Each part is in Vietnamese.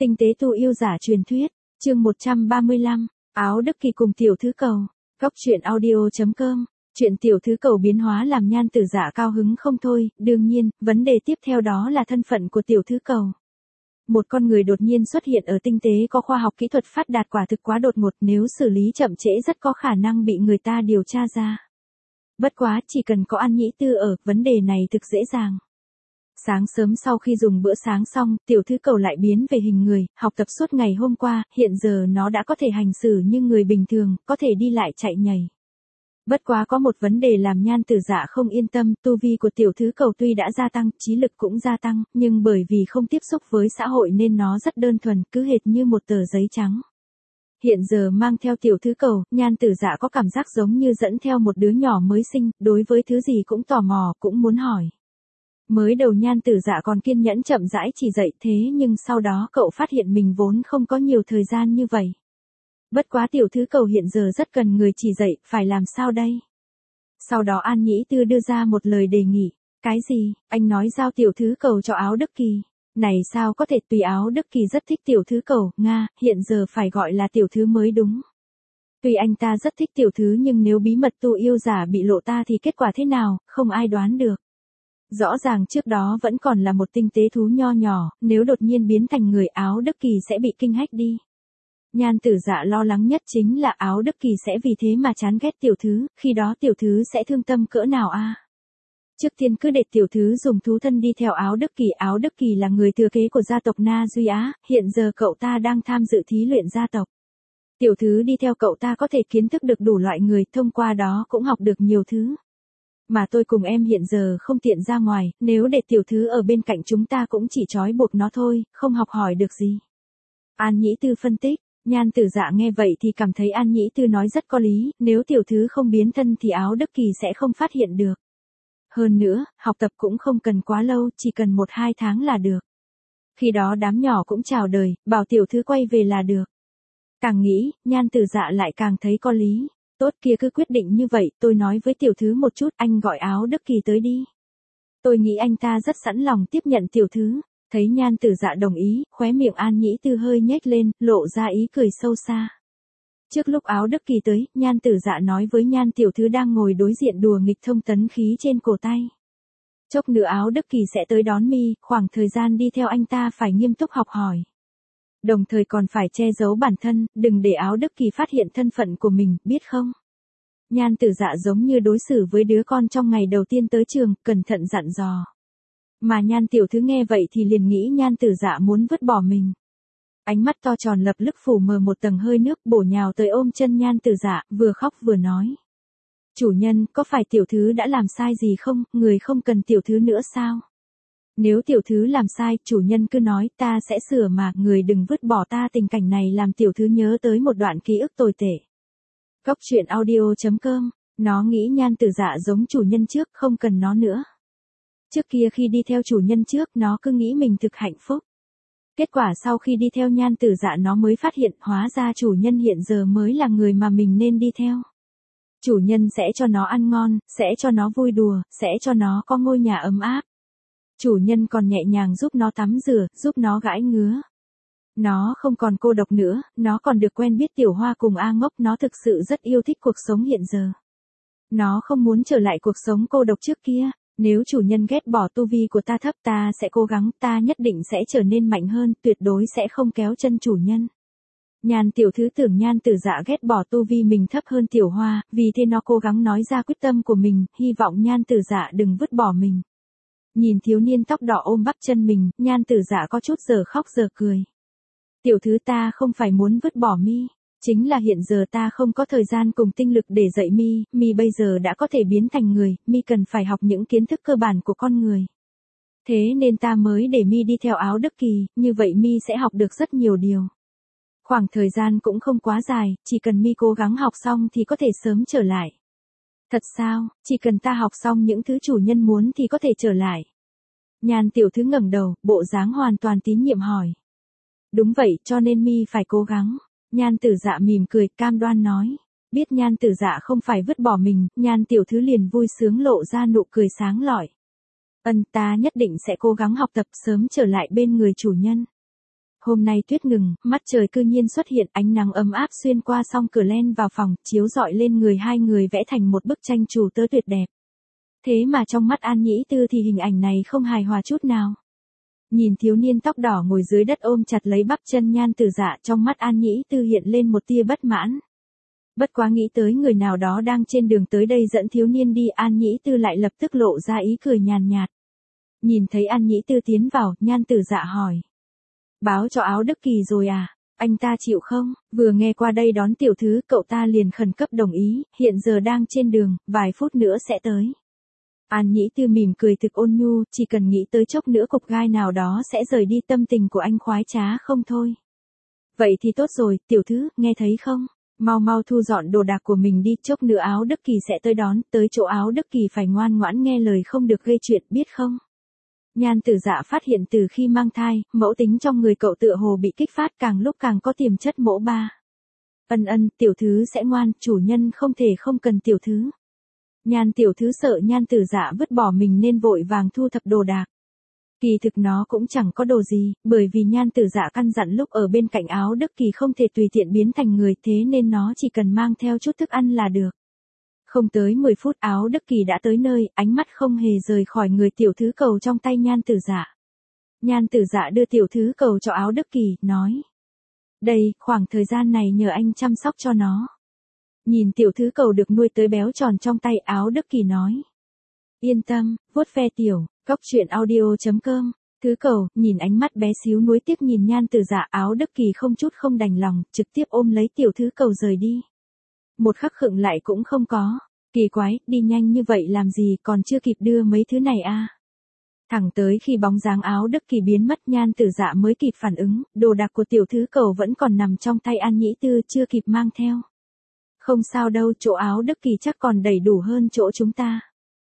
Tinh tế tu yêu giả truyền thuyết, chương 135, áo Đức Kỳ cùng tiểu thứ cầu. Góc truyện audio.com. Chuyện tiểu thứ cầu biến hóa làm Nhan Tử Dạ cao hứng không thôi, đương nhiên, vấn đề tiếp theo đó là thân phận của tiểu thứ cầu. Một con người đột nhiên xuất hiện ở tinh tế có khoa học kỹ thuật phát đạt quả thực quá đột ngột, nếu xử lý chậm trễ rất có khả năng bị người ta điều tra ra. Bất quá, chỉ cần có An Nhĩ Tư ở, vấn đề này thực dễ dàng. Sáng sớm sau khi dùng bữa sáng xong, tiểu thứ cầu lại biến về hình người, học tập suốt ngày hôm qua, hiện giờ nó đã có thể hành xử như người bình thường, có thể đi lại chạy nhảy. Bất quá có một vấn đề làm Nhan Tử Dạ không yên tâm, tu vi của tiểu thứ cầu tuy đã gia tăng, trí lực cũng gia tăng, nhưng bởi vì không tiếp xúc với xã hội nên nó rất đơn thuần, cứ hệt như một tờ giấy trắng. Hiện giờ mang theo tiểu thứ cầu, Nhan Tử Dạ có cảm giác giống như dẫn theo một đứa nhỏ mới sinh, đối với thứ gì cũng tò mò, cũng muốn hỏi. Mới đầu Nhan Tử Dạ còn kiên nhẫn chậm rãi chỉ dạy thế nhưng sau đó cậu phát hiện mình vốn không có nhiều thời gian như vậy. Bất quá tiểu thứ cầu hiện giờ rất cần người chỉ dạy, phải làm sao đây? Sau đó An Nhĩ Tư đưa ra một lời đề nghị. Cái gì? Anh nói giao tiểu thứ cầu cho áo Đức Kỳ. Này sao có thể, tùy áo Đức Kỳ rất thích tiểu thứ cầu, Nga, hiện giờ phải gọi là tiểu thứ mới đúng. Tuy anh ta rất thích tiểu thứ nhưng nếu bí mật tu yêu giả bị lộ ta thì kết quả thế nào, không ai đoán được. Rõ ràng trước đó vẫn còn là một tinh tế thú nho nhỏ, nếu đột nhiên biến thành người, áo Đức Kỳ sẽ bị kinh hách đi. Nhan Tử Dạ lo lắng nhất chính là áo Đức Kỳ sẽ vì thế mà chán ghét tiểu thứ, khi đó tiểu thứ sẽ thương tâm cỡ nào a? Trước tiên cứ để tiểu thứ dùng thú thân đi theo áo Đức Kỳ là người thừa kế của gia tộc Na Duy Á, hiện giờ cậu ta đang tham dự thí luyện gia tộc. Tiểu thứ đi theo cậu ta có thể kiến thức được đủ loại người, thông qua đó cũng học được nhiều thứ. Mà tôi cùng em hiện giờ không tiện ra ngoài, nếu để tiểu thứ ở bên cạnh chúng ta cũng chỉ trói buộc nó thôi, không học hỏi được gì. An Nhĩ Tư phân tích. Nhan Tử Dạ nghe vậy thì cảm thấy An Nhĩ Tư nói rất có lý, nếu tiểu thứ không biến thân thì áo Đức Kỳ sẽ không phát hiện được. Hơn nữa, học tập cũng không cần quá lâu, chỉ cần 1-2 tháng là được. Khi đó đám nhỏ cũng chào đời, bảo tiểu thứ quay về là được. Càng nghĩ, Nhan Tử Dạ lại càng thấy có lý. Tốt kia cứ quyết định như vậy, tôi nói với tiểu thứ một chút, anh gọi áo Đức Kỳ tới đi. Tôi nghĩ anh ta rất sẵn lòng tiếp nhận tiểu thứ. Thấy Nhan Tử Dạ đồng ý, khóe miệng An Nhĩ Tư hơi nhếch lên, lộ ra ý cười sâu xa. Trước lúc áo Đức Kỳ tới, Nhan Tử Dạ nói với Nhan tiểu thứ đang ngồi đối diện đùa nghịch thông tấn khí trên cổ tay. Chốc nữa áo Đức Kỳ sẽ tới đón mi, khoảng thời gian đi theo anh ta phải nghiêm túc học hỏi. Đồng thời còn phải che giấu bản thân, đừng để áo Đức Kỳ phát hiện thân phận của mình, biết không? Nhan Tử Dạ giống như đối xử với đứa con trong ngày đầu tiên tới trường, cẩn thận dặn dò. Mà Nhan tiểu thứ nghe vậy thì liền nghĩ Nhan Tử Dạ muốn vứt bỏ mình. Ánh mắt to tròn lập lức phủ mờ một tầng hơi nước, bổ nhào tới ôm chân Nhan Tử Dạ, vừa khóc vừa nói. Chủ nhân, có phải tiểu thứ đã làm sai gì không, người không cần tiểu thứ nữa sao? Nếu tiểu thứ làm sai, chủ nhân cứ nói, ta sẽ sửa mà, người đừng vứt bỏ ta. Tình cảnh này làm tiểu thứ nhớ tới một đoạn ký ức tồi tệ. Góc truyện audio.com, nó nghĩ Nhan Tử Dạ giống chủ nhân trước, không cần nó nữa. Trước kia khi đi theo chủ nhân trước, nó cứ nghĩ mình thực hạnh phúc. Kết quả sau khi đi theo Nhan Tử Dạ nó mới phát hiện, hóa ra chủ nhân hiện giờ mới là người mà mình nên đi theo. Chủ nhân sẽ cho nó ăn ngon, sẽ cho nó vui đùa, sẽ cho nó có ngôi nhà ấm áp. Chủ nhân còn nhẹ nhàng giúp nó tắm rửa, giúp nó gãi ngứa. Nó không còn cô độc nữa, nó còn được quen biết Tiểu Hoa cùng A Ngốc, nó thực sự rất yêu thích cuộc sống hiện giờ. Nó không muốn trở lại cuộc sống cô độc trước kia. Nếu chủ nhân ghét bỏ tu vi của ta thấp, ta sẽ cố gắng, ta nhất định sẽ trở nên mạnh hơn, tuyệt đối sẽ không kéo chân chủ nhân. Nhan tiểu thứ tưởng Nhan Tử Dạ ghét bỏ tu vi mình thấp hơn Tiểu Hoa, vì thế nó cố gắng nói ra quyết tâm của mình, hy vọng Nhan Tử Dạ đừng vứt bỏ mình. Nhìn thiếu niên tóc đỏ ôm bắp chân mình, Nhan Tử Dạ có chút giờ khóc giờ cười. Tiểu thứ, ta không phải muốn vứt bỏ mi. Chính là hiện giờ ta không có thời gian cùng tinh lực để dạy mi bây giờ đã có thể biến thành người, mi cần phải học những kiến thức cơ bản của con người. Thế nên ta mới để mi đi theo áo Đức Kỳ, như vậy mi sẽ học được rất nhiều điều. Khoảng thời gian cũng không quá dài, chỉ cần mi cố gắng học xong thì có thể sớm trở lại. Thật sao, chỉ cần ta học xong những thứ chủ nhân muốn thì có thể trở lại. Nhan tiểu thứ ngẩng đầu, bộ dáng hoàn toàn tín nhiệm hỏi. Đúng vậy, cho nên mi phải cố gắng. Nhan Tử Dạ mỉm cười, cam đoan nói. Biết Nhan Tử Dạ không phải vứt bỏ mình, Nhan tiểu thứ liền vui sướng lộ ra nụ cười sáng lọi. Ta nhất định sẽ cố gắng học tập, sớm trở lại bên người chủ nhân. Hôm nay tuyết ngừng, mắt trời cư nhiên xuất hiện ánh nắng ấm áp xuyên qua song cửa len vào phòng, chiếu rọi lên người hai người vẽ thành một bức tranh trù tơ tuyệt đẹp. Thế mà trong mắt An Nhĩ Tư thì hình ảnh này không hài hòa chút nào. Nhìn thiếu niên tóc đỏ ngồi dưới đất ôm chặt lấy bắp chân Nhan Tử Dạ, trong mắt An Nhĩ Tư hiện lên một tia bất mãn. Bất quá nghĩ tới người nào đó đang trên đường tới đây dẫn thiếu niên đi, An Nhĩ Tư lại lập tức lộ ra ý cười nhàn nhạt. Nhìn thấy An Nhĩ Tư tiến vào, Nhan Tử Dạ hỏi. Báo cho Áo Đức Kỳ rồi à? Anh ta chịu không? Vừa nghe qua đây đón tiểu thư, cậu ta liền khẩn cấp đồng ý, hiện giờ đang trên đường, vài phút nữa sẽ tới. An Nhĩ Tư mỉm cười thực ôn nhu, chỉ cần nghĩ tới chốc nữa cục gai nào đó sẽ rời đi, tâm tình của anh khoái trá không thôi. Vậy thì tốt rồi, tiểu thư, nghe thấy không? Mau mau thu dọn đồ đạc của mình đi, chốc nữa Áo Đức Kỳ sẽ tới đón, tới chỗ Áo Đức Kỳ phải ngoan ngoãn nghe lời, không được gây chuyện, biết không? Nhan Tử Dạ phát hiện từ khi mang thai, mẫu tính trong người cậu tựa hồ bị kích phát, càng lúc càng có tiềm chất mẫu ba. Ân, tiểu thư sẽ ngoan, chủ nhân không thể không cần tiểu thư. Nhan tiểu thư sợ Nhan Tử Dạ vứt bỏ mình nên vội vàng thu thập đồ đạc. Kỳ thực nó cũng chẳng có đồ gì, bởi vì Nhan Tử Dạ căn dặn lúc ở bên cạnh Áo Đức Kỳ không thể tùy tiện biến thành người, thế nên nó chỉ cần mang theo chút thức ăn là được. Không tới 10 phút Áo Đức Kỳ đã tới nơi, ánh mắt không hề rời khỏi người tiểu thứ cầu trong tay Nhan Tử Dạ. Nhan Tử Dạ đưa tiểu thứ cầu cho Áo Đức Kỳ, nói. Đây, khoảng thời gian này nhờ anh chăm sóc cho nó. Nhìn tiểu thứ cầu được nuôi tới béo tròn trong tay, Áo Đức Kỳ nói. Yên tâm, vuốt ve tiểu, cóc truyện audio.com. Thứ cầu, nhìn ánh mắt bé xíu nuối tiếc nhìn Nhan Tử Dạ, Áo Đức Kỳ không chút không đành lòng, trực tiếp ôm lấy tiểu thứ cầu rời đi. Một khắc khựng lại cũng không có. Kỳ quái, đi nhanh như vậy làm gì, còn chưa kịp đưa mấy thứ này à? Thẳng tới khi bóng dáng Áo Đức Kỳ biến mất, Nhan Tử Dạ mới kịp phản ứng, đồ đạc của tiểu thứ cầu vẫn còn nằm trong tay An Nhĩ Tư, chưa kịp mang theo. Không sao đâu, chỗ Áo Đức Kỳ chắc còn đầy đủ hơn chỗ chúng ta.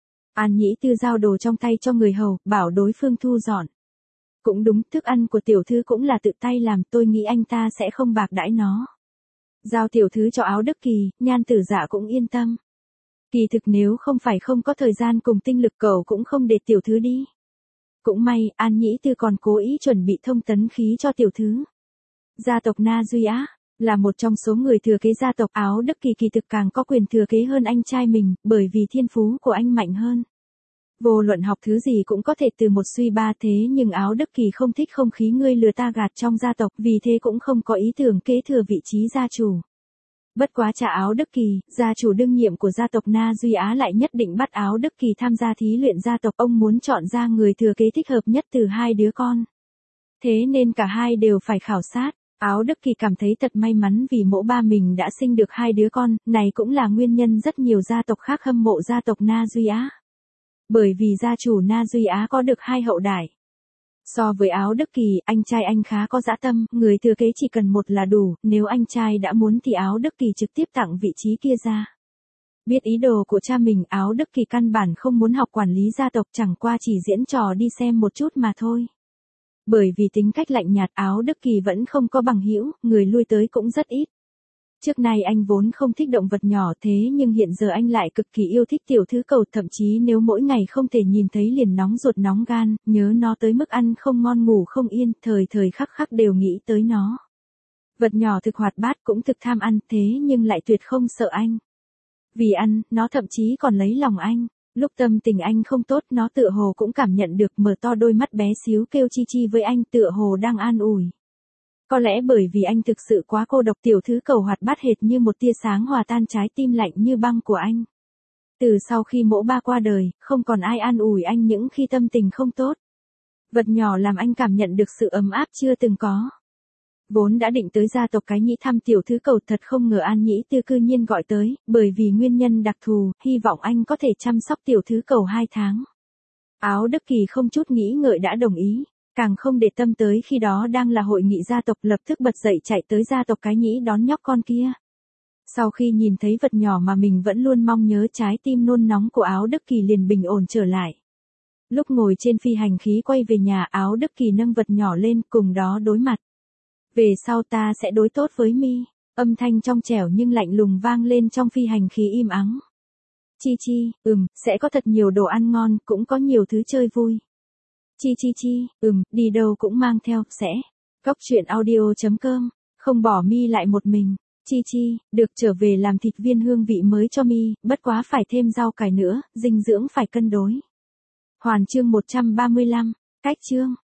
An Nhĩ Tư giao đồ trong tay cho người hầu, bảo đối phương thu dọn. Cũng đúng, thức ăn của tiểu thư cũng là tự tay làm, tôi nghĩ anh ta sẽ không bạc đãi nó. Giao tiểu thư cho Áo Đức Kỳ, Nhan Tử Dạ cũng yên tâm. Kỳ thực nếu không phải không có thời gian cùng tinh lực, cậu cũng không để tiểu thư đi. Cũng may, An Nhĩ Tư còn cố ý chuẩn bị thông tấn khí cho tiểu thư. Gia tộc Na Duy Á là một trong số người thừa kế gia tộc, Áo Đức Kỳ kỳ thực càng có quyền thừa kế hơn anh trai mình, bởi vì thiên phú của anh mạnh hơn. Vô luận học thứ gì cũng có thể từ một suy ba, thế nhưng Áo Đức Kỳ không thích không khí ngươi lừa ta gạt trong gia tộc, vì thế cũng không có ý tưởng kế thừa vị trí gia chủ. Bất quá cha Áo Đức Kỳ, gia chủ đương nhiệm của gia tộc Na Duy Á lại nhất định bắt Áo Đức Kỳ tham gia thí luyện gia tộc, ông muốn chọn ra người thừa kế thích hợp nhất từ hai đứa con. Thế nên cả hai đều phải khảo sát. Áo Đức Kỳ cảm thấy thật may mắn vì mẫu ba mình đã sinh được hai đứa con, này cũng là nguyên nhân rất nhiều gia tộc khác hâm mộ gia tộc Na Duy Á. Bởi vì gia chủ Na Duy Á có được hai hậu đài. So với Áo Đức Kỳ, anh trai anh khá có dã tâm, người thừa kế chỉ cần một là đủ, nếu anh trai đã muốn thì Áo Đức Kỳ trực tiếp tặng vị trí kia ra. Biết ý đồ của cha mình, Áo Đức Kỳ căn bản không muốn học quản lý gia tộc, chẳng qua chỉ diễn trò đi xem một chút mà thôi. Bởi vì tính cách lạnh nhạt, Áo Đức Kỳ vẫn không có bằng hữu, người lui tới cũng rất ít. Trước nay anh vốn không thích động vật nhỏ, thế nhưng hiện giờ anh lại cực kỳ yêu thích tiểu thứ cầu, thậm chí nếu mỗi ngày không thể nhìn thấy liền nóng ruột nóng gan, nhớ nó tới mức ăn không ngon ngủ không yên, thời thời khắc khắc đều nghĩ tới nó. Vật nhỏ thực hoạt bát cũng thực tham ăn, thế nhưng lại tuyệt không sợ anh. Vì ăn, nó thậm chí còn lấy lòng anh. Lúc tâm tình anh không tốt, nó tựa hồ cũng cảm nhận được, mở to đôi mắt bé xíu kêu chi chi với anh, tựa hồ đang an ủi. Có lẽ bởi vì anh thực sự quá cô độc, tiểu thứ cầu hoạt bát hệt như một tia sáng hòa tan trái tim lạnh như băng của anh. Từ sau khi mẫu ba qua đời, không còn ai an ủi anh những khi tâm tình không tốt. Vật nhỏ làm anh cảm nhận được sự ấm áp chưa từng có. Vốn đã định tới gia tộc Cái Nhĩ thăm tiểu thứ cầu, thật không ngờ An Nhĩ Tư cư nhiên gọi tới, bởi vì nguyên nhân đặc thù, hy vọng anh có thể chăm sóc tiểu thứ cầu 2 tháng. Áo Đức Kỳ không chút nghĩ ngợi đã đồng ý, càng không để tâm tới khi đó đang là hội nghị gia tộc, lập tức bật dậy chạy tới gia tộc Cái Nhĩ đón nhóc con kia. Sau khi nhìn thấy vật nhỏ mà mình vẫn luôn mong nhớ, trái tim nôn nóng của Áo Đức Kỳ liền bình ổn trở lại. Lúc ngồi trên phi hành khí quay về nhà, Áo Đức Kỳ nâng vật nhỏ lên, cùng đó đối mặt. Về sau ta sẽ đối tốt với mi. Âm thanh trong trẻo nhưng lạnh lùng vang lên trong phi hành khí im ắng. Chi chi, sẽ có thật nhiều đồ ăn ngon, cũng có nhiều thứ chơi vui. Chi chi chi, đi đâu cũng mang theo, sẽ. Cốc truyện audio.com, không bỏ mi lại một mình. Chi Chi, được trở về làm thịt viên hương vị mới cho mi, bất quá phải thêm rau cải nữa, dinh dưỡng phải cân đối. Hoàn chương 135, cách chương.